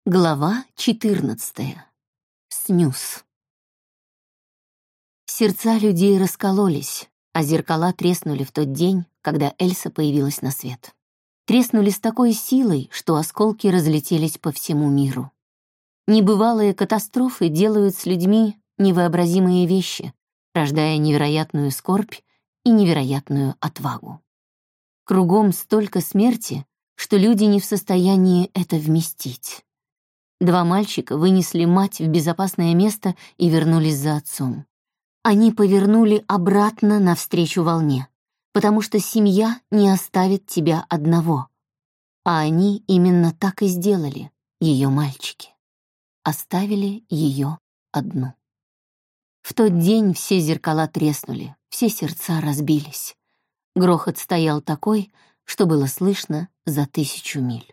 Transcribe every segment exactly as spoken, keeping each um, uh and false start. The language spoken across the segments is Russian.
Глава четырнадцатая. Снюс. Сердца людей раскололись, а зеркала треснули в тот день, когда Эльса появилась на свет. Треснули с такой силой, что осколки разлетелись по всему миру. Небывалые катастрофы делают с людьми невообразимые вещи, рождая невероятную скорбь и невероятную отвагу. Кругом столько смерти, что люди не в состоянии это вместить. Два мальчика вынесли мать в безопасное место и вернулись за отцом. Они повернули обратно навстречу волне, потому что семья не оставит тебя одного. А они именно так и сделали, ее мальчики. Оставили ее одну. В тот день все зеркала треснули, все сердца разбились. Грохот стоял такой, что было слышно за тысячу миль.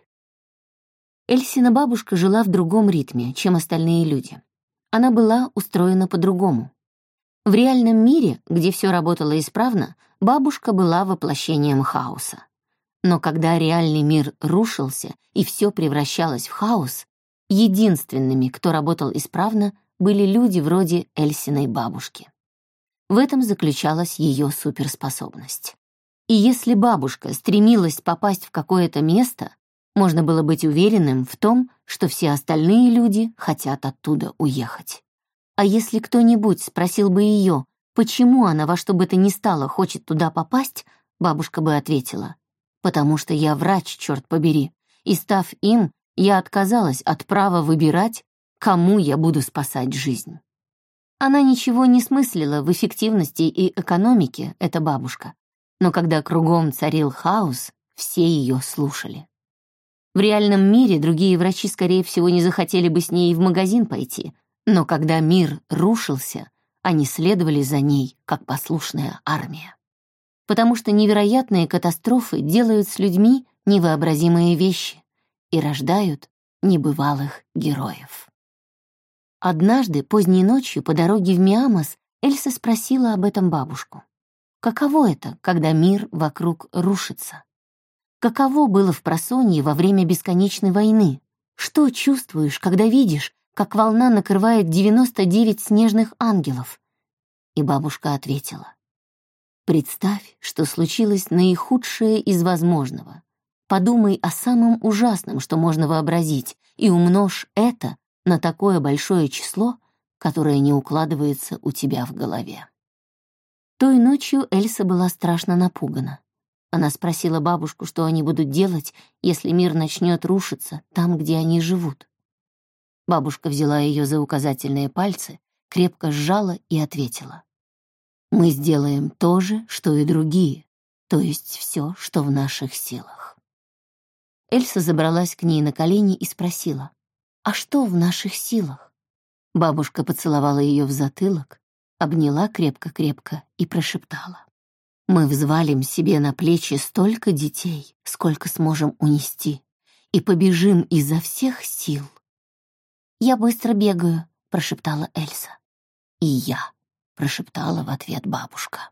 Эльсина бабушка жила в другом ритме, чем остальные люди. Она была устроена по-другому. В реальном мире, где все работало исправно, бабушка была воплощением хаоса. Но когда реальный мир рушился и все превращалось в хаос, единственными, кто работал исправно, были люди вроде Эльсиной бабушки. В этом заключалась ее суперспособность. И если бабушка стремилась попасть в какое-то место, можно было быть уверенным в том, что все остальные люди хотят оттуда уехать. А если кто-нибудь спросил бы ее, почему она во что бы то ни стало хочет туда попасть, бабушка бы ответила: «Потому что я врач, черт побери, и, став им, я отказалась от права выбирать, кому я буду спасать жизнь». Она ничего не смыслила в эффективности и экономике, эта бабушка, но когда кругом царил хаос, все ее слушали. В реальном мире другие врачи, скорее всего, не захотели бы с ней в магазин пойти, но когда мир рушился, они следовали за ней, как послушная армия. Потому что невероятные катастрофы делают с людьми невообразимые вещи и рождают небывалых героев. Однажды, поздней ночью, по дороге в Миамос, Эльса спросила об этом бабушку. Каково это, когда мир вокруг рушится? Каково было впросонье во время бесконечной войны? Что чувствуешь, когда видишь, как волна накрывает девяносто девять снежных ангелов? И бабушка ответила: «Представь, что случилось наихудшее из возможного. Подумай о самом ужасном, что можно вообразить, и умножь это на такое большое число, которое не укладывается у тебя в голове». Той ночью Эльса была страшно напугана. Она спросила бабушку, что они будут делать, если мир начнет рушиться там, где они живут. Бабушка взяла ее за указательные пальцы, крепко сжала и ответила: «Мы сделаем то же, что и другие, то есть все, что в наших силах». Эльса забралась к ней на колени и спросила: «А что в наших силах?» Бабушка поцеловала ее в затылок, обняла крепко-крепко и прошептала: «Мы взвалим себе на плечи столько детей, сколько сможем унести, и побежим изо всех сил». «Я быстро бегаю», — прошептала Эльса. «И я», — прошептала в ответ бабушка.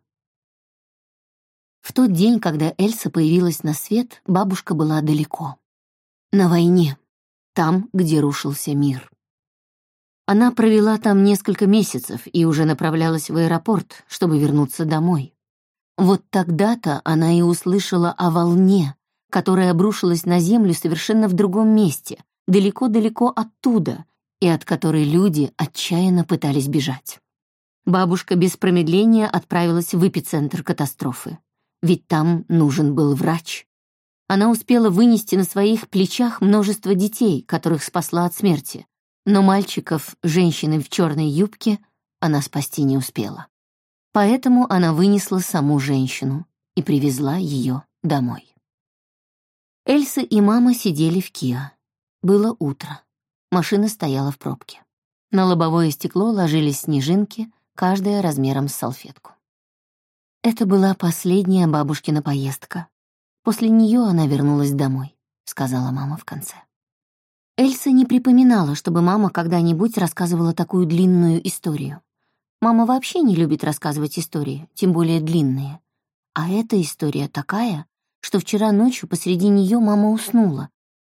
В тот день, когда Эльса появилась на свет, бабушка была далеко. На войне, там, где рушился мир. Она провела там несколько месяцев и уже направлялась в аэропорт, чтобы вернуться домой. Вот тогда-то она и услышала о волне, которая обрушилась на землю совершенно в другом месте, далеко-далеко оттуда, и от которой люди отчаянно пытались бежать. Бабушка без промедления отправилась в эпицентр катастрофы, ведь там нужен был врач. Она успела вынести на своих плечах множество детей, которых спасла от смерти, но мальчиков, женщины в черной юбке, она спасти не успела. Поэтому она вынесла саму женщину и привезла ее домой. Эльса и мама сидели в Киа. Было утро. Машина стояла в пробке. На лобовое стекло ложились снежинки, каждая размером с салфетку. Это была последняя бабушкина поездка. После нее она вернулась домой, сказала мама в конце. Эльса не припоминала, чтобы мама когда-нибудь рассказывала такую длинную историю. Мама вообще не любит рассказывать истории, тем более длинные. А эта история такая, что вчера ночью посреди нее мама уснула,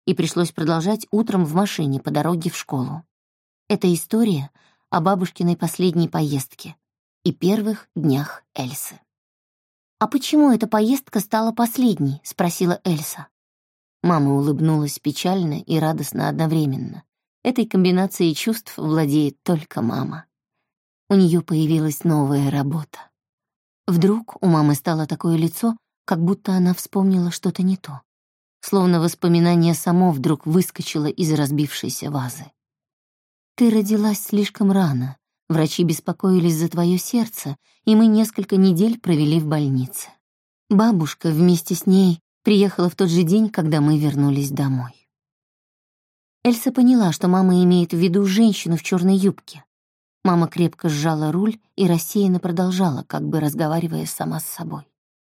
и пришлось продолжать утром в машине по дороге в школу. Это история о бабушкиной последней поездке и первых днях Эльсы. «А почему эта поездка стала последней?» — спросила Эльса. Мама улыбнулась печально и радостно одновременно. Этой комбинацией чувств владеет только мама. У нее появилась новая работа. Вдруг у мамы стало такое лицо, как будто она вспомнила что-то не то. Словно воспоминание само вдруг выскочило из разбившейся вазы. «Ты родилась слишком рано. Врачи беспокоились за твое сердце, и мы несколько недель провели в больнице. Бабушка вместе с ней приехала в тот же день, когда мы вернулись домой». Эльса поняла, что мама имеет в виду женщину в черной юбке. Мама крепко сжала руль и рассеянно продолжала, как бы разговаривая сама с собой.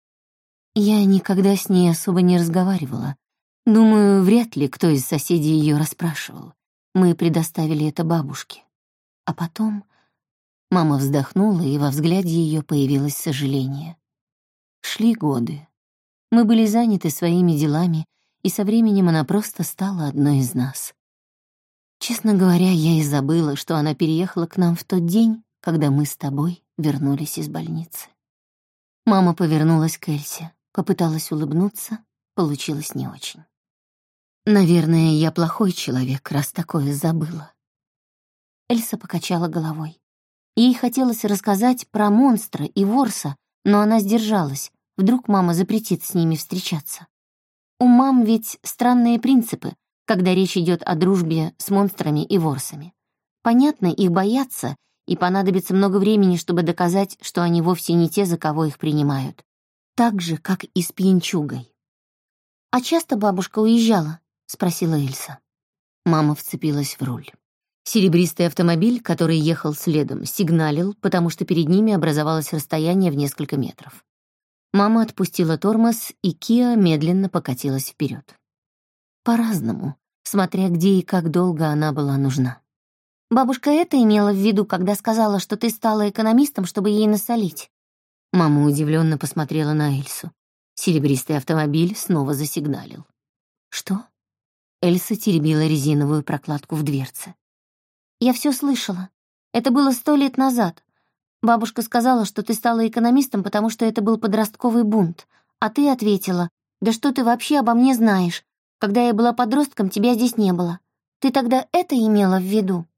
Я никогда с ней особо не разговаривала. Думаю, вряд ли кто из соседей ее расспрашивал. Мы предоставили это бабушке. А потом мама вздохнула, и во взгляде ее появилось сожаление. Шли годы. Мы были заняты своими делами, и со временем она просто стала одной из нас. Честно говоря, я и забыла, что она переехала к нам в тот день, когда мы с тобой вернулись из больницы. Мама повернулась к Эльсе, попыталась улыбнуться, получилось не очень. Наверное, я плохой человек, раз такое забыла. Эльса покачала головой. Ей хотелось рассказать про монстра и ворса, но она сдержалась, вдруг мама запретит с ними встречаться. У мам ведь странные принципы, когда речь идет о дружбе с монстрами и ворсами. Понятно, их боятся, и понадобится много времени, чтобы доказать, что они вовсе не те, за кого их принимают. Так же, как и с пьянчугой. «А часто бабушка уезжала?» — спросила Эльса. Мама вцепилась в руль. Серебристый автомобиль, который ехал следом, сигналил, потому что перед ними образовалось расстояние в несколько метров. Мама отпустила тормоз, и Киа медленно покатилась вперед. По-разному, смотря где и как долго она была нужна. «Бабушка это имела в виду, когда сказала, что ты стала экономистом, чтобы ей насолить?» Мама удивленно посмотрела на Эльсу. Серебристый автомобиль снова засигналил. «Что?» Эльса теребила резиновую прокладку в дверце. «Я все слышала. Это было сто лет назад. Бабушка сказала, что ты стала экономистом, потому что это был подростковый бунт. А ты ответила, да что ты вообще обо мне знаешь? Когда я была подростком, тебя здесь не было. Ты тогда это имела в виду?»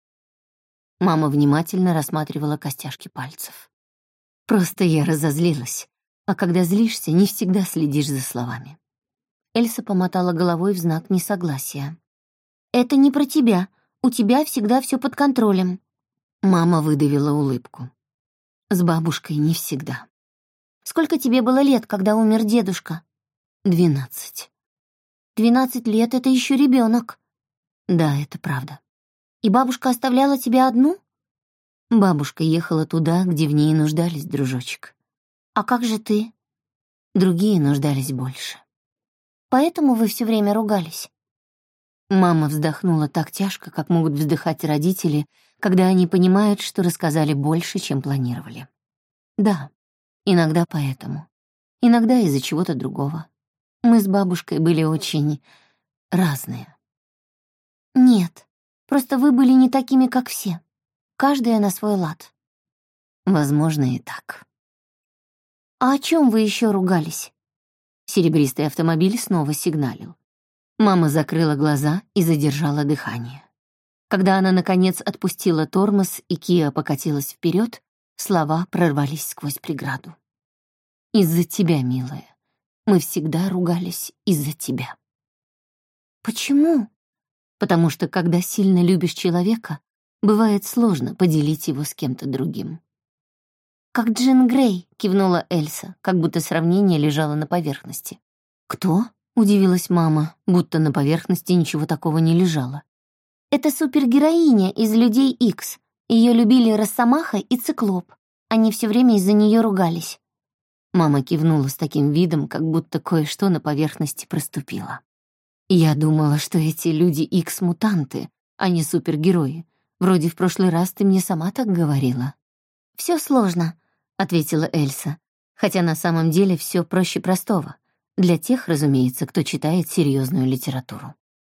Мама внимательно рассматривала костяшки пальцев. «Просто я разозлилась. А когда злишься, не всегда следишь за словами». Эльса помотала головой в знак несогласия. «Это не про тебя. У тебя всегда все под контролем». Мама выдавила улыбку. «С бабушкой не всегда». «Сколько тебе было лет, когда умер дедушка?» «Двенадцать». «Двенадцать лет — это еще ребенок». «Да, это правда». «И бабушка оставляла тебя одну?» Бабушка ехала туда, где в ней нуждались, дружочек. «А как же ты?» Другие нуждались больше. «Поэтому вы все время ругались?» Мама вздохнула так тяжко, как могут вздыхать родители, когда они понимают, что рассказали больше, чем планировали. Да, иногда поэтому. Иногда из-за чего-то другого. Мы с бабушкой были очень разные. «Нет, просто вы были не такими, как все. Каждая на свой лад». Возможно, и так. «А о чем вы еще ругались?» Серебристый автомобиль снова сигналил. Мама закрыла глаза и задержала дыхание. Когда она, наконец, отпустила тормоз и Киа покатилась вперед, слова прорвались сквозь преграду. «Из-за тебя, милая. Мы всегда ругались из-за тебя». «Почему?» «Потому что, когда сильно любишь человека, бывает сложно поделить его с кем-то другим». «Как Джин Грей», — кивнула Эльса, как будто сравнение лежало на поверхности. «Кто?» — удивилась мама, будто на поверхности ничего такого не лежало. «Это супергероиня из «Людей Икс». Ее любили Росомаха и Циклоп. Они все время из-за нее ругались». Мама кивнула с таким видом, как будто кое-что на поверхности проступило. «Я думала, что эти Люди Икс — мутанты, а не супергерои. Вроде в прошлый раз ты мне сама так говорила». «Все сложно», — ответила Эльса, хотя на самом деле все проще простого. Для тех, разумеется, кто читает серьезную литературу.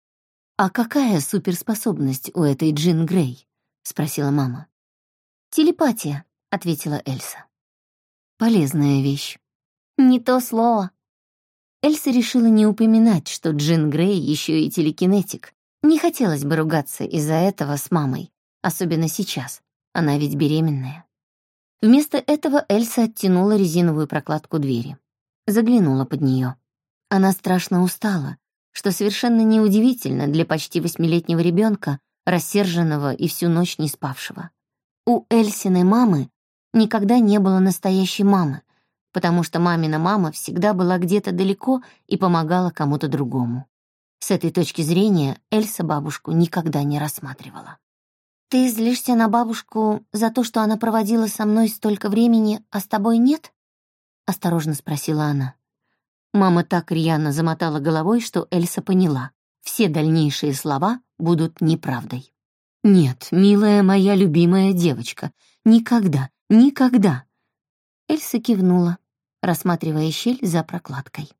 «А какая суперспособность у этой Джин Грей?» — спросила мама. «Телепатия», — ответила Эльса. «Полезная вещь». «Не то слово». Эльса решила не упоминать, что Джин Грей еще и телекинетик. Не хотелось бы ругаться из-за этого с мамой, особенно сейчас, она ведь беременная. Вместо этого Эльса оттянула резиновую прокладку двери. Заглянула под нее. Она страшно устала, что совершенно неудивительно для почти восьмилетнего ребенка, рассерженного и всю ночь не спавшего. У Эльсиной мамы никогда не было настоящей мамы, потому что мамина мама всегда была где-то далеко и помогала кому-то другому. С этой точки зрения Эльса бабушку никогда не рассматривала. «Ты злишься на бабушку за то, что она проводила со мной столько времени, а с тобой нет?» — осторожно спросила она. Мама так рьяно замотала головой, что Эльса поняла. Все дальнейшие слова будут неправдой. «Нет, милая моя любимая девочка, никогда, никогда!» Эльса кивнула, рассматривая щель за прокладкой.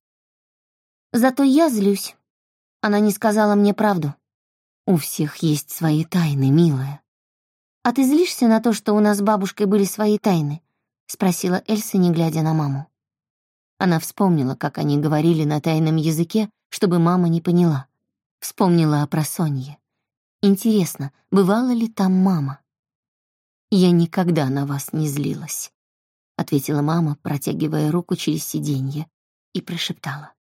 «Зато я злюсь. Она не сказала мне правду. У всех есть свои тайны, милая». «А ты злишься на то, что у нас с бабушкой были свои тайны?» — спросила Эльса, не глядя на маму. Она вспомнила, как они говорили на тайном языке, чтобы мама не поняла. Вспомнила о просонье. Интересно, бывала ли там мама? «Я никогда на вас не злилась», — ответила мама, протягивая руку через сиденье, и прошептала.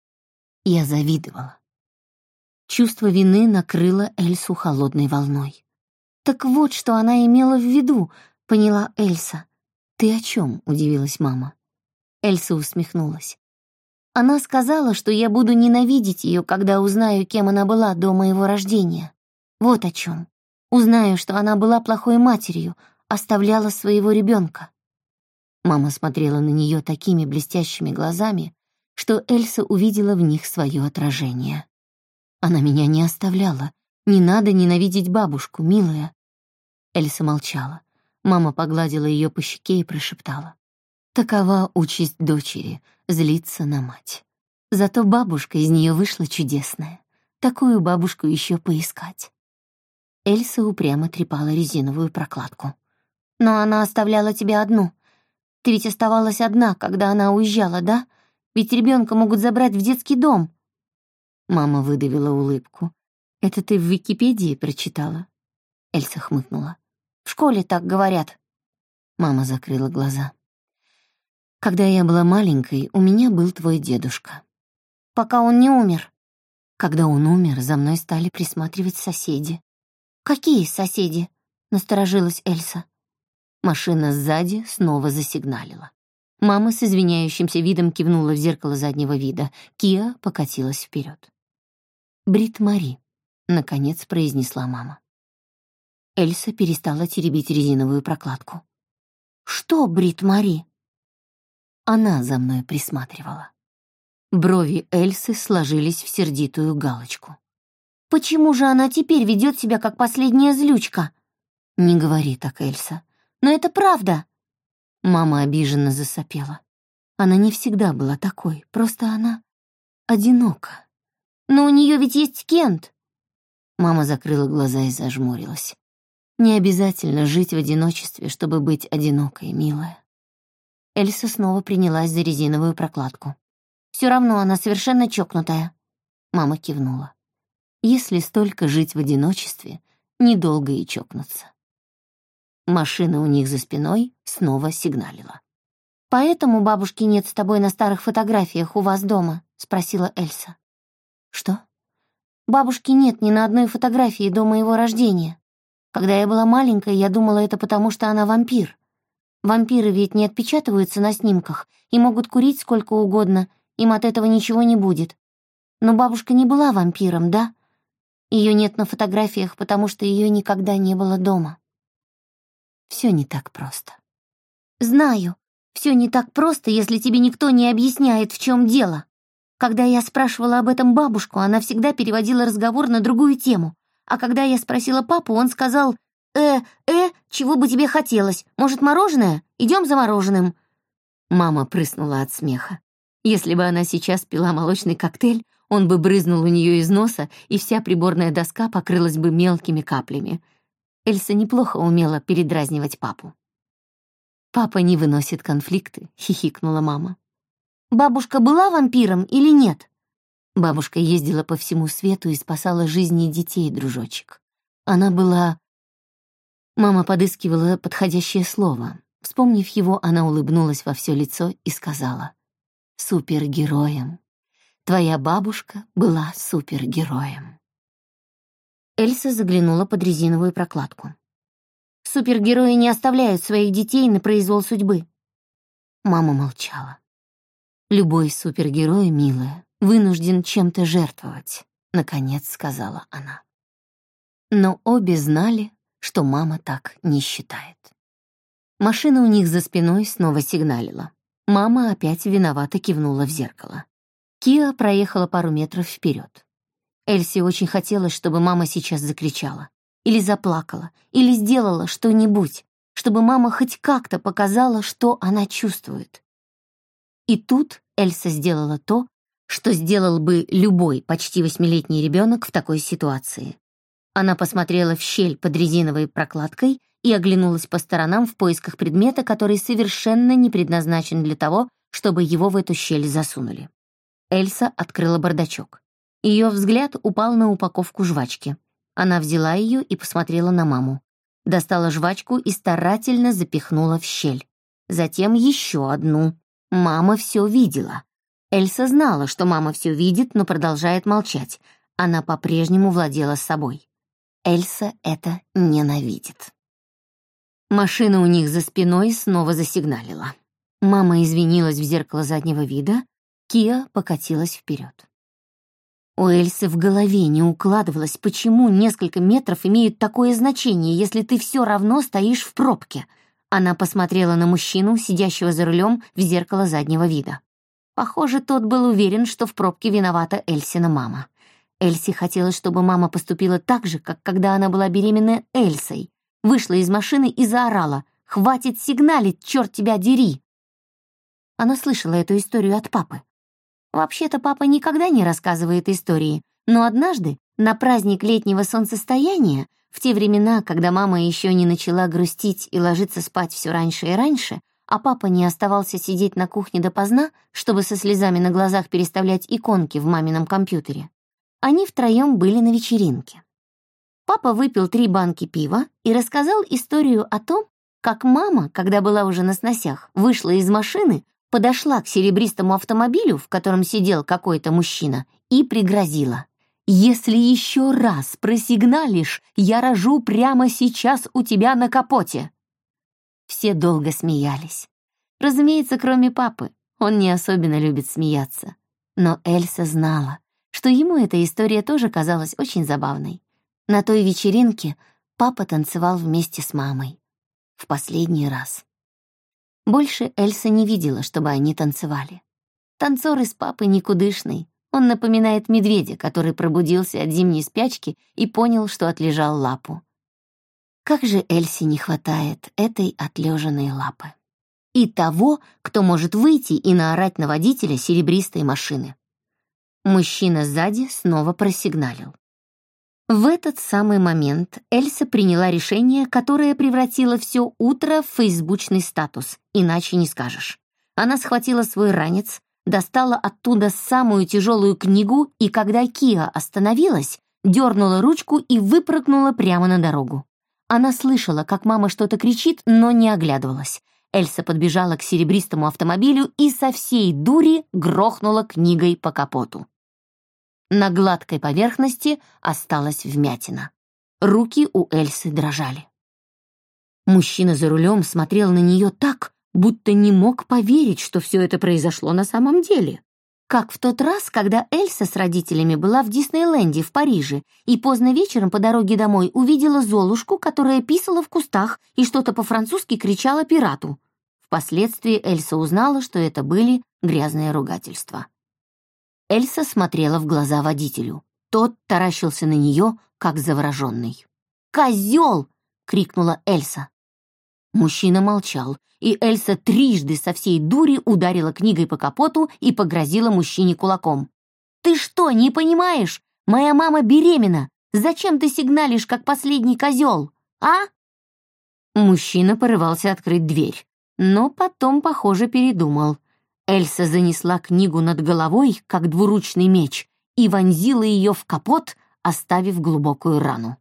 «Я завидовала». Чувство вины накрыло Эльсу холодной волной. «Так вот, что она имела в виду», — поняла Эльса. «Ты о чем?» — удивилась мама. Эльса усмехнулась. «Она сказала, что я буду ненавидеть ее, когда узнаю, кем она была до моего рождения. Вот о чем. Узнаю, что она была плохой матерью, оставляла своего ребенка». Мама смотрела на нее такими блестящими глазами, что Эльса увидела в них свое отражение. «Она меня не оставляла. Не надо ненавидеть бабушку, милая». Эльса молчала. Мама погладила ее по щеке и прошептала. «Такова участь дочери — злиться на мать. Зато бабушка из нее вышла чудесная. Такую бабушку еще поискать». Эльса упрямо трепала резиновую прокладку. «Но она оставляла тебя одну. Ты ведь оставалась одна, когда она уезжала, да? Ведь ребенка могут забрать в детский дом». Мама выдавила улыбку. «Это ты в Википедии прочитала?» Эльса хмыкнула. «В школе так говорят». Мама закрыла глаза. «Когда я была маленькой, у меня был твой дедушка. Пока он не умер». «Когда он умер, за мной стали присматривать соседи». «Какие соседи?» — насторожилась Эльса. Машина сзади снова засигналила. Мама с извиняющимся видом кивнула в зеркало заднего вида. Киа покатилась вперед. «Брит Мари», — наконец произнесла мама. Эльса перестала теребить резиновую прокладку. «Что, Брит Мари?» Она за мной присматривала. Брови Эльсы сложились в сердитую галочку. «Почему же она теперь ведет себя как последняя злючка?» «Не говори так, Эльса. Но это правда!» Мама обиженно засопела. Она не всегда была такой, просто она одинока. «Но у нее ведь есть Кент!» Мама закрыла глаза и зажмурилась. «Не обязательно жить в одиночестве, чтобы быть одинокой, милая». Эльса снова принялась за резиновую прокладку. «Все равно она совершенно чокнутая». Мама кивнула. «Если столько жить в одиночестве, недолго и чокнуться». Машина у них за спиной снова сигналила. «Поэтому бабушки нет с тобой на старых фотографиях у вас дома?» — спросила Эльса. «Что?» «Бабушки нет ни на одной фотографии до моего рождения. Когда я была маленькая, я думала, это потому, что она вампир. Вампиры ведь не отпечатываются на снимках и могут курить сколько угодно, им от этого ничего не будет. Но бабушка не была вампиром, да? Ее нет на фотографиях, потому что ее никогда не было дома». Все не так просто. «Знаю, все не так просто, если тебе никто не объясняет, в чем дело. Когда я спрашивала об этом бабушку, она всегда переводила разговор на другую тему. А когда я спросила папу, он сказал: «Э, э, чего бы тебе хотелось? Может, мороженое? Идем за мороженым». Мама прыснула от смеха. Если бы она сейчас пила молочный коктейль, он бы брызнул у нее из носа, и вся приборная доска покрылась бы мелкими каплями. Эльса неплохо умела передразнивать папу. «Папа не выносит конфликты», — хихикнула мама. «Бабушка была вампиром или нет?» Бабушка ездила по всему свету и спасала жизни детей, дружочек. Она была... Мама подыскивала подходящее слово. Вспомнив его, она улыбнулась во все лицо и сказала: «Супергероем. Твоя бабушка была супергероем». Эльса заглянула под резиновую прокладку. «Супергерои не оставляют своих детей на произвол судьбы». Мама молчала. «Любой супергерой, милая, вынужден чем-то жертвовать», — наконец сказала она. Но обе знали, что мама так не считает. Машина у них за спиной снова сигналила. Мама опять виновато кивнула в зеркало. Киа проехала пару метров вперед. Эльсе очень хотелось, чтобы мама сейчас закричала, или заплакала, или сделала что-нибудь, чтобы мама хоть как-то показала, что она чувствует. И тут Эльса сделала то, что сделал бы любой почти восьмилетний ребенок в такой ситуации. Она посмотрела в щель под резиновой прокладкой и оглянулась по сторонам в поисках предмета, который совершенно не предназначен для того, чтобы его в эту щель засунули. Эльса открыла бардачок. Ее взгляд упал на упаковку жвачки. Она взяла ее и посмотрела на маму. Достала жвачку и старательно запихнула в щель. Затем еще одну. Мама все видела. Эльса знала, что мама все видит, но продолжает молчать. Она по-прежнему владела собой. Эльса это ненавидит. Машина у них за спиной снова засигналила. Мама извинилась в зеркало заднего вида, Киа покатилась вперед. У Эльсы в голове не укладывалось, почему несколько метров имеют такое значение, если ты все равно стоишь в пробке. Она посмотрела на мужчину, сидящего за рулем, в зеркало заднего вида. Похоже, тот был уверен, что в пробке виновата Эльсина мама. Эльсе хотелось, чтобы мама поступила так же, как когда она была беременна Эльсой. Вышла из машины и заорала: «Хватит сигналить, черт тебя дери!» Она слышала эту историю от папы. Вообще-то папа никогда не рассказывает истории, но однажды, на праздник летнего солнцестояния, в те времена, когда мама еще не начала грустить и ложиться спать все раньше и раньше, а папа не оставался сидеть на кухне допоздна, чтобы со слезами на глазах переставлять иконки в мамином компьютере, они втроем были на вечеринке. Папа выпил три банки пива и рассказал историю о том, как мама, когда была уже на сносях, вышла из машины, подошла к серебристому автомобилю, в котором сидел какой-то мужчина, и пригрозила: «Если еще раз просигналишь, я рожу прямо сейчас у тебя на капоте». Все долго смеялись. Разумеется, кроме папы. Он не особенно любит смеяться. Но Эльса знала, что ему эта история тоже казалась очень забавной. На той вечеринке папа танцевал вместе с мамой. В последний раз. Больше Эльса не видела, чтобы они танцевали. Танцор из папы никудышный. Он напоминает медведя, который пробудился от зимней спячки и понял, что отлежал лапу. Как же Эльсе не хватает этой отлежанной лапы. И того, кто может выйти и наорать на водителя серебристой машины. Мужчина сзади снова просигналил. В этот самый момент Эльса приняла решение, которое превратило все утро в фейсбучный статус, иначе не скажешь. Она схватила свой ранец, достала оттуда самую тяжелую книгу и, когда Киа остановилась, дернула ручку и выпрыгнула прямо на дорогу. Она слышала, как мама что-то кричит, но не оглядывалась. Эльса подбежала к серебристому автомобилю и со всей дури грохнула книгой по капоту. На гладкой поверхности осталась вмятина. Руки у Эльсы дрожали. Мужчина за рулем смотрел на нее так, будто не мог поверить, что все это произошло на самом деле. Как в тот раз, когда Эльса с родителями была в Диснейленде в Париже и поздно вечером по дороге домой увидела Золушку, которая писала в кустах и что-то по-французски кричала пирату. Впоследствии Эльса узнала, что это были грязные ругательства. Эльса смотрела в глаза водителю. Тот таращился на нее, как завороженный. «Козел!» — крикнула Эльса. Мужчина молчал, и Эльса трижды со всей дури ударила книгой по капоту и погрозила мужчине кулаком. Ты что, не понимаешь? Моя мама беременна. Зачем ты сигналишь, как последний козел, а?» Мужчина порывался открыть дверь, но потом, похоже, передумал. Эльса занесла книгу над головой, как двуручный меч, и вонзила ее в капот, оставив глубокую рану.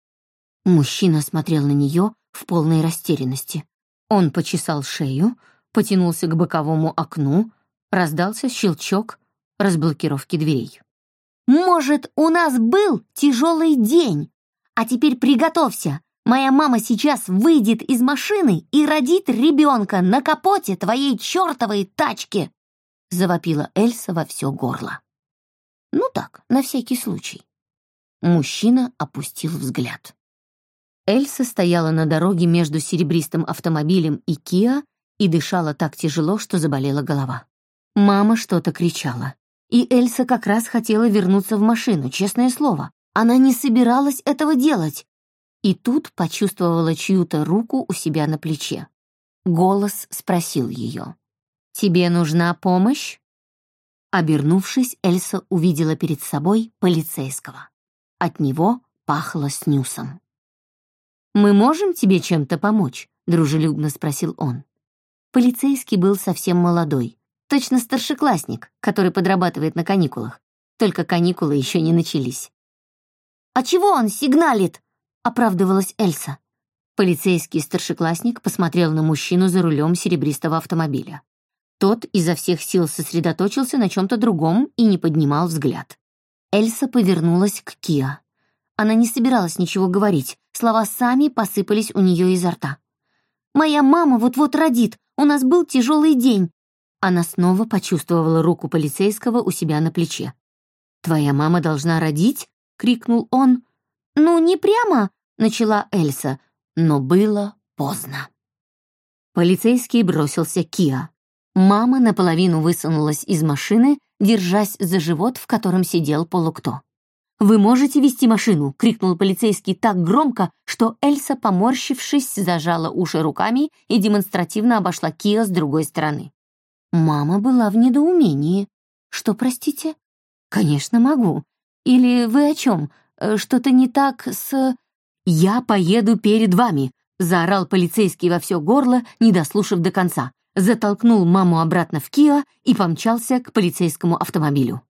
Мужчина смотрел на нее в полной растерянности. Он почесал шею, потянулся к боковому окну, раздался щелчок разблокировки дверей. «Может, у нас был тяжелый день? А теперь приготовься. Моя мама сейчас выйдет из машины и родит ребенка на капоте твоей чертовой тачки!» Завопила Эльса во все горло. Ну так, на всякий случай. Мужчина опустил взгляд. Эльса стояла на дороге между серебристым автомобилем и Киа и дышала так тяжело, что заболела голова. Мама что-то кричала. И Эльса как раз хотела вернуться в машину, честное слово. Она не собиралась этого делать. И тут почувствовала чью-то руку у себя на плече. Голос спросил ее: «Тебе нужна помощь?» Обернувшись, Эльса увидела перед собой полицейского. От него пахло снюсом. «Мы можем тебе чем-то помочь?» — дружелюбно спросил он. Полицейский был совсем молодой, точно старшеклассник, который подрабатывает на каникулах. Только каникулы еще не начались. «А чего он сигналит?» — оправдывалась Эльса. Полицейский старшеклассник посмотрел на мужчину за рулем серебристого автомобиля. Тот изо всех сил сосредоточился на чем-то другом и не поднимал взгляд. Эльса повернулась к Киа. Она не собиралась ничего говорить, слова сами посыпались у нее изо рта. «Моя мама вот-вот родит, у нас был тяжелый день». Она снова почувствовала руку полицейского у себя на плече. «Твоя мама должна родить?» — крикнул он. «Ну, не прямо», — начала Эльса, но было поздно. Полицейский бросился к Киа. Мама наполовину высунулась из машины, держась за живот, в котором сидел полукто. «Вы можете вести машину?» — крикнул полицейский так громко, что Эльса, поморщившись, зажала уши руками и демонстративно обошла Киа с другой стороны. Мама была в недоумении. «Что, простите?» «Конечно, могу. Или вы о чем? Что-то не так с...» «Я поеду перед вами!» — заорал полицейский во все горло, не дослушав до конца. Затолкнул маму обратно в Киа и помчался к полицейскому автомобилю.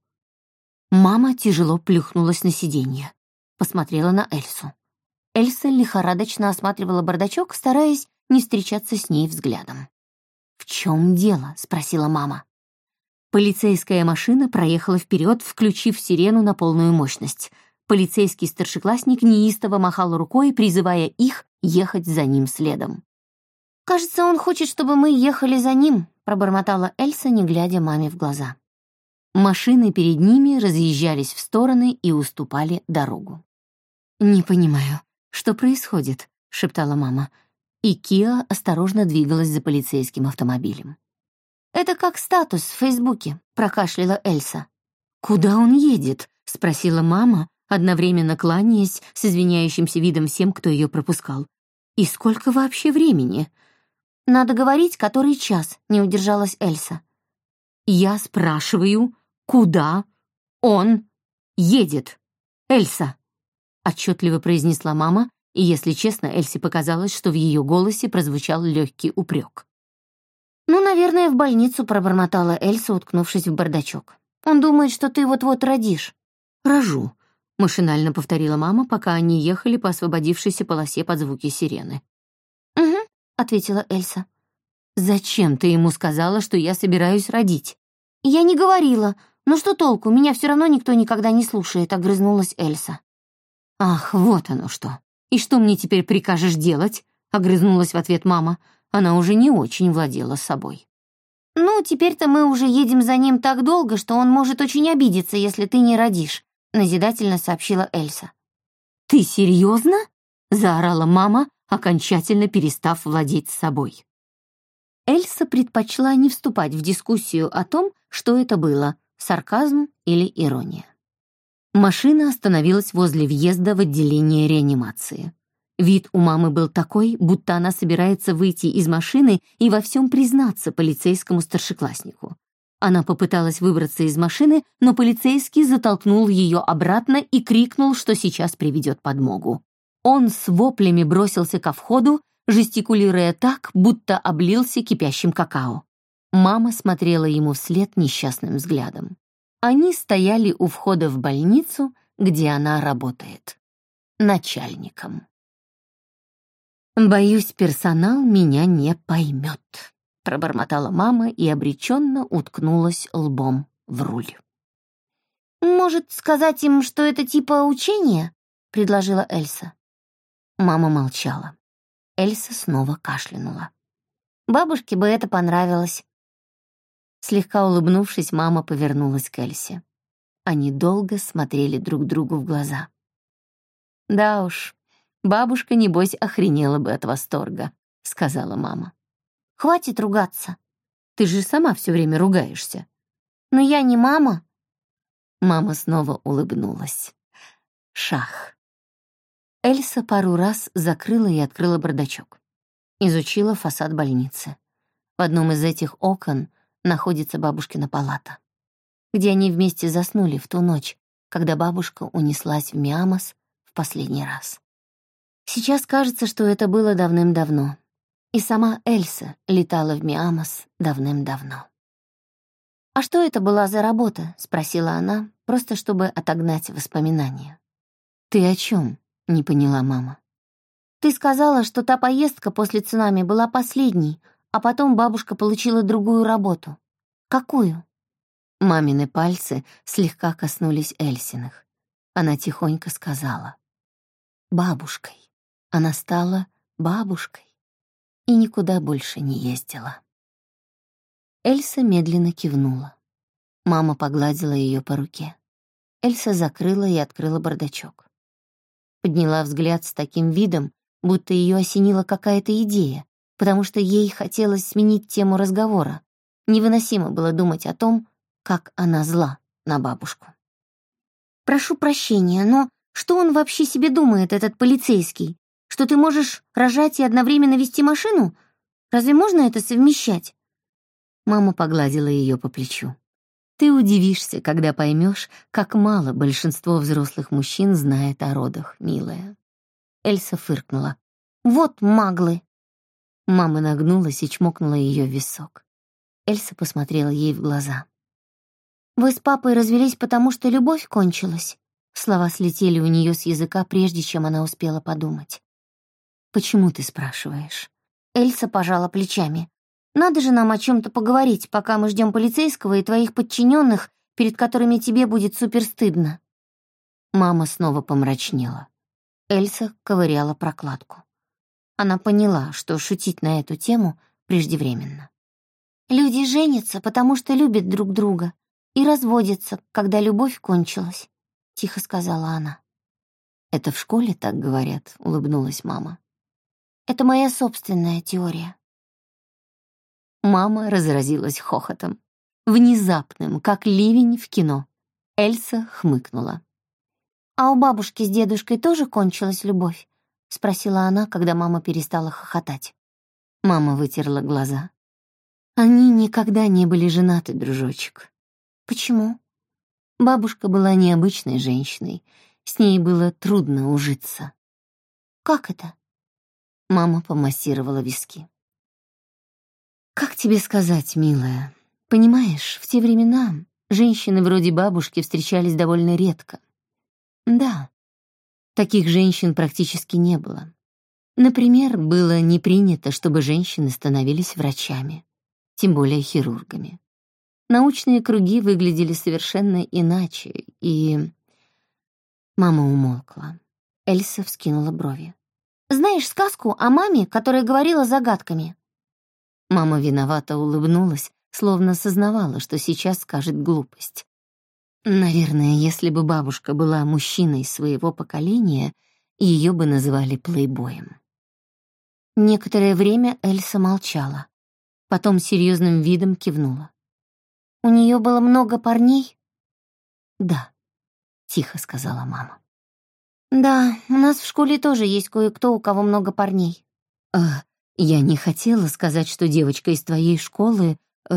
Мама тяжело плюхнулась на сиденье. Посмотрела на Эльсу. Эльса лихорадочно осматривала бардачок, стараясь не встречаться с ней взглядом. «В чем дело?» — спросила мама. Полицейская машина проехала вперед, включив сирену на полную мощность. Полицейский старшеклассник неистово махал рукой, призывая их ехать за ним следом. «Кажется, он хочет, чтобы мы ехали за ним», — пробормотала Эльса, не глядя маме в глаза. Машины перед ними разъезжались в стороны и уступали дорогу. «Не понимаю, что происходит?» — шептала мама. И Киа осторожно двигалась за полицейским автомобилем. «Это как статус в Фейсбуке», — прокашляла Эльса. «Куда он едет?» — спросила мама, одновременно кланяясь с извиняющимся видом всем, кто ее пропускал. «И сколько вообще времени?» «Надо говорить, который час», — не удержалась Эльса. «Я спрашиваю, куда он едет, Эльса?» — отчетливо произнесла мама, и, если честно, Эльсе показалось, что в ее голосе прозвучал легкий упрек. «Ну, наверное, в больницу», — пробормотала Эльса, уткнувшись в бардачок. «Он думает, что ты вот-вот родишь». «Рожу», — машинально повторила мама, пока они ехали по освободившейся полосе под звуки сирены. «Угу», — ответила Эльса. «Зачем ты ему сказала, что я собираюсь родить?» «Я не говорила. Ну что толку, меня все равно никто никогда не слушает», — огрызнулась Эльса. «Ах, вот оно что. И что мне теперь прикажешь делать?» — огрызнулась в ответ мама. Она уже не очень владела собой. «Ну, теперь-то мы уже едем за ним так долго, что он может очень обидеться, если ты не родишь», — назидательно сообщила Эльса. «Ты серьезно?» — заорала мама, окончательно перестав владеть собой. Эльса предпочла не вступать в дискуссию о том, что это было — сарказм или ирония. Машина остановилась возле въезда в отделение реанимации. Вид у мамы был такой, будто она собирается выйти из машины и во всем признаться полицейскому старшекласснику. Она попыталась выбраться из машины, но полицейский затолкнул ее обратно и крикнул, что сейчас приведет подмогу. Он с воплями бросился ко входу, жестикулируя так, будто облился кипящим какао. Мама смотрела ему вслед несчастным взглядом. Они стояли у входа в больницу, где она работает. Начальником. «Боюсь, персонал меня не поймет», — пробормотала мама и обреченно уткнулась лбом в руль. «Может, сказать им, что это типа учения?» — предложила Эльса. Мама молчала. Эльса снова кашлянула. «Бабушке бы это понравилось». Слегка улыбнувшись, мама повернулась к Эльсе. Они долго смотрели друг другу в глаза. «Да уж, бабушка, небось, охренела бы от восторга», — сказала мама. «Хватит ругаться». «Ты же сама все время ругаешься». «Но я не мама». Мама снова улыбнулась. Шах. Эльса пару раз закрыла и открыла бардачок. Изучила фасад больницы. В одном из этих окон находится бабушкина палата, где они вместе заснули в ту ночь, когда бабушка унеслась в Миамас в последний раз. Сейчас кажется, что это было давным-давно, и сама Эльса летала в Миамас давным-давно. «А что это была за работа?» — спросила она, просто чтобы отогнать воспоминания. «Ты о чем?» — не поняла мама. «Ты сказала, что та поездка после цунами была последней, а потом бабушка получила другую работу. Какую?» Мамины пальцы слегка коснулись Эльсиных. Она тихонько сказала: «Бабушкой». Она стала бабушкой и никуда больше не ездила. Эльса медленно кивнула. Мама погладила ее по руке. Эльса закрыла и открыла бардачок. Подняла взгляд с таким видом, будто ее осенила какая-то идея, потому что ей хотелось сменить тему разговора. Невыносимо было думать о том, как она зла на бабушку. «Прошу прощения, но что он вообще себе думает, этот полицейский? Что ты можешь рожать и одновременно вести машину? Разве можно это совмещать?» Мама погладила ее по плечу. «Ты удивишься, когда поймешь, как мало большинство взрослых мужчин знает о родах, милая». Эльса фыркнула. «Вот маглы!» Мама нагнулась и чмокнула ее в висок. Эльса посмотрела ей в глаза. «Вы с папой развелись, потому что любовь кончилась?» Слова слетели у нее с языка, прежде чем она успела подумать. «Почему ты спрашиваешь?» Эльса пожала плечами. «Надо же нам о чем-то поговорить, пока мы ждем полицейского и твоих подчиненных, перед которыми тебе будет суперстыдно». Мама снова помрачнела. Эльса ковыряла прокладку. Она поняла, что шутить на эту тему преждевременно. «Люди женятся, потому что любят друг друга, и разводятся, когда любовь кончилась», — тихо сказала она. «Это в школе так говорят», — улыбнулась мама. «Это моя собственная теория». Мама разразилась хохотом. Внезапным, как ливень в кино. Эльса хмыкнула. «А у бабушки с дедушкой тоже кончилась любовь?» — спросила она, когда мама перестала хохотать. Мама вытерла глаза. «Они никогда не были женаты, дружочек». «Почему?» Бабушка была необычной женщиной. С ней было трудно ужиться. «Как это?» Мама помассировала виски. «Как тебе сказать, милая? Понимаешь, в те времена женщины вроде бабушки встречались довольно редко. Да, таких женщин практически не было. Например, было не принято, чтобы женщины становились врачами, тем более хирургами. Научные круги выглядели совершенно иначе, и...» Мама умолкла. Эльса вскинула брови. «Знаешь сказку о маме, которая говорила загадками?» Мама виновато улыбнулась, словно сознавала, что сейчас скажет глупость. Наверное, если бы бабушка была мужчиной своего поколения, ее бы называли плейбоем. Некоторое время Эльса молчала, потом серьезным видом кивнула. «У нее было много парней?» «Да», — тихо сказала мама. «Да, у нас в школе тоже есть кое-кто, у кого много парней». «Э, я не хотела сказать, что девочка из твоей школы...» э,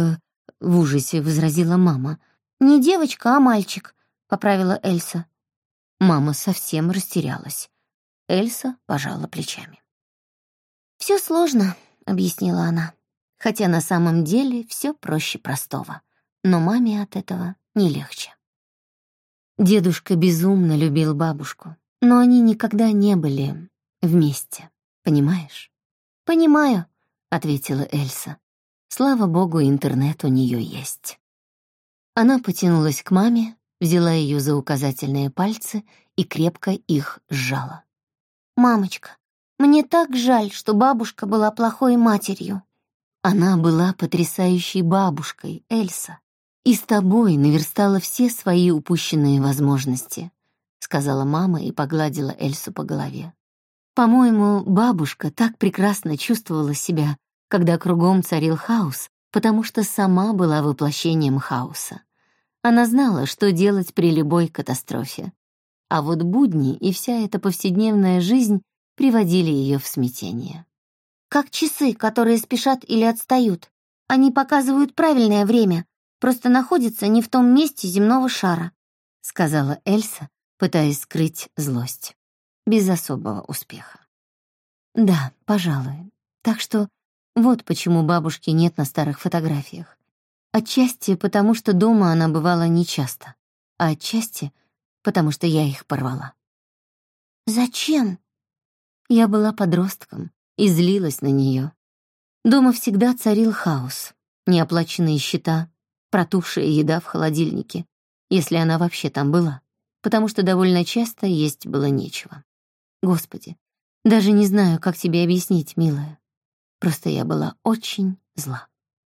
— в ужасе возразила мама. «Не девочка, а мальчик», — поправила Эльса. Мама совсем растерялась. Эльса пожала плечами. «Все сложно», — объяснила она. Хотя на самом деле все проще простого. Но маме от этого не легче. Дедушка безумно любил бабушку, но они никогда не были вместе, понимаешь? «Понимаю», — ответила Эльса. Слава богу, интернет у нее есть. Она потянулась к маме, взяла ее за указательные пальцы и крепко их сжала. «Мамочка, мне так жаль, что бабушка была плохой матерью». Она была потрясающей бабушкой, Эльса, и с тобой наверстала все свои упущенные возможности, сказала мама и погладила Эльсу по голове. По-моему, бабушка так прекрасно чувствовала себя, когда кругом царил хаос, потому что сама была воплощением хаоса. Она знала, что делать при любой катастрофе. А вот будни и вся эта повседневная жизнь приводили ее в смятение. «Как часы, которые спешат или отстают. Они показывают правильное время, просто находятся не в том месте земного шара», — сказала Эльса, пытаясь скрыть злость. Без особого успеха. «Да, пожалуй. Так что вот почему бабушки нет на старых фотографиях. Отчасти потому, что дома она бывала нечасто, а отчасти потому, что я их порвала». «Зачем?» Я была подростком и злилась на нее. Дома всегда царил хаос, неоплаченные счета, протухшая еда в холодильнике, если она вообще там была, потому что довольно часто есть было нечего. Господи, даже не знаю, как тебе объяснить, милая. Просто я была очень зла.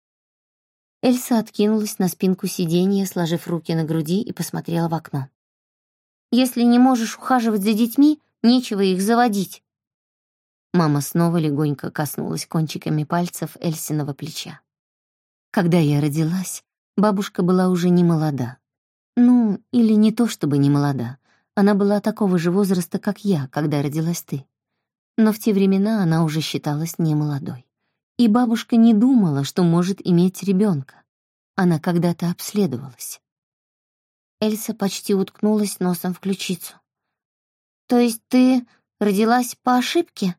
Эльса откинулась на спинку сиденья, сложив руки на груди, и посмотрела в окно. «Если не можешь ухаживать за детьми, нечего их заводить». Мама снова легонько коснулась кончиками пальцев Эльсиного плеча. Когда я родилась, бабушка была уже не молода. Ну, или не то чтобы не молода. Она была такого же возраста, как я, когда родилась ты. Но в те времена она уже считалась немолодой. И бабушка не думала, что может иметь ребенка. Она когда-то обследовалась. Эльса почти уткнулась носом в ключицу. «То есть ты родилась по ошибке?»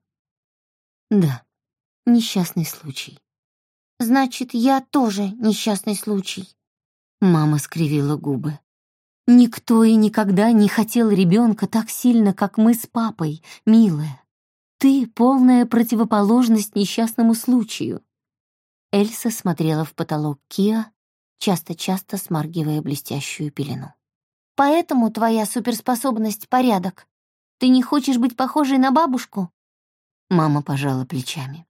Да, несчастный случай. «Значит, я тоже несчастный случай». Мама скривила губы. Никто и никогда не хотел ребенка так сильно, как мы с папой, милая. Ты — полная противоположность несчастному случаю. Эльса смотрела в потолок Киа, часто-часто смаргивая блестящую пелену. «Поэтому твоя суперспособность — порядок. Ты не хочешь быть похожей на бабушку?» Мама пожала плечами.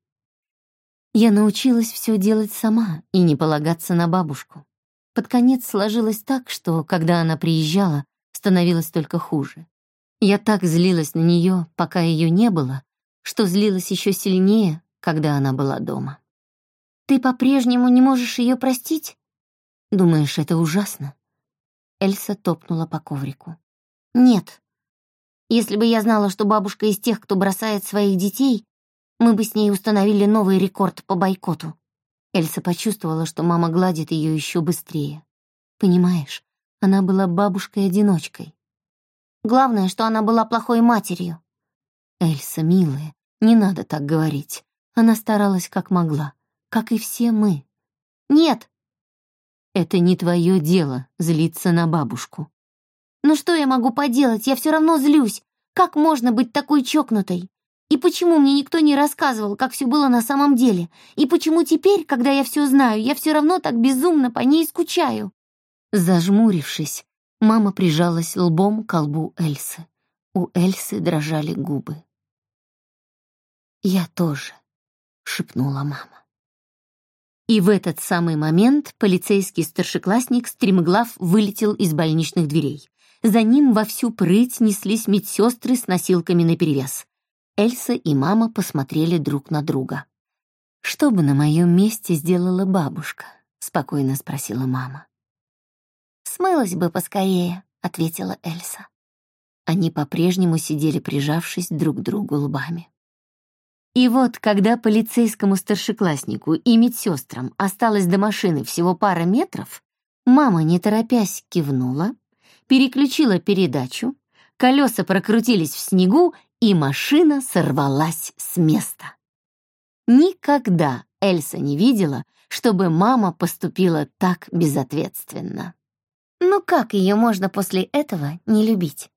Я научилась все делать сама и не полагаться на бабушку. Под конец сложилось так, что, когда она приезжала, становилось только хуже. Я так злилась на нее, пока ее не было, что злилась еще сильнее, когда она была дома. «Ты по-прежнему не можешь ее простить?» «Думаешь, это ужасно?» Эльса топнула по коврику. «Нет. Если бы я знала, что бабушка из тех, кто бросает своих детей, мы бы с ней установили новый рекорд по бойкоту». Эльса почувствовала, что мама гладит ее еще быстрее. Понимаешь, она была бабушкой-одиночкой. Главное, что она была плохой матерью. Эльса, милая, не надо так говорить. Она старалась как могла, как и все мы. Нет. Это не твое дело злиться на бабушку. Ну что я могу поделать? Я все равно злюсь. Как можно быть такой чокнутой? И почему мне никто не рассказывал, как все было на самом деле? И почему теперь, когда я все знаю, я все равно так безумно по ней скучаю?» Зажмурившись, мама прижалась лбом к лбу Эльсы. У Эльсы дрожали губы. «Я тоже», — шепнула мама. И в этот самый момент полицейский старшеклассник стремглав вылетел из больничных дверей. За ним во всю прыть неслись медсестры с носилками наперевес. Эльса и мама посмотрели друг на друга. «Что бы на моем месте сделала бабушка?» — спокойно спросила мама. «Смылась бы поскорее», — ответила Эльса. Они по-прежнему сидели, прижавшись друг к другу лбами. И вот, когда полицейскому старшекласснику и медсестрам осталось до машины всего пара метров, мама, не торопясь, кивнула, переключила передачу, колеса прокрутились в снегу, и машина сорвалась с места. Никогда Эльса не видела, чтобы мама поступила так безответственно. Ну как ее можно после этого не любить?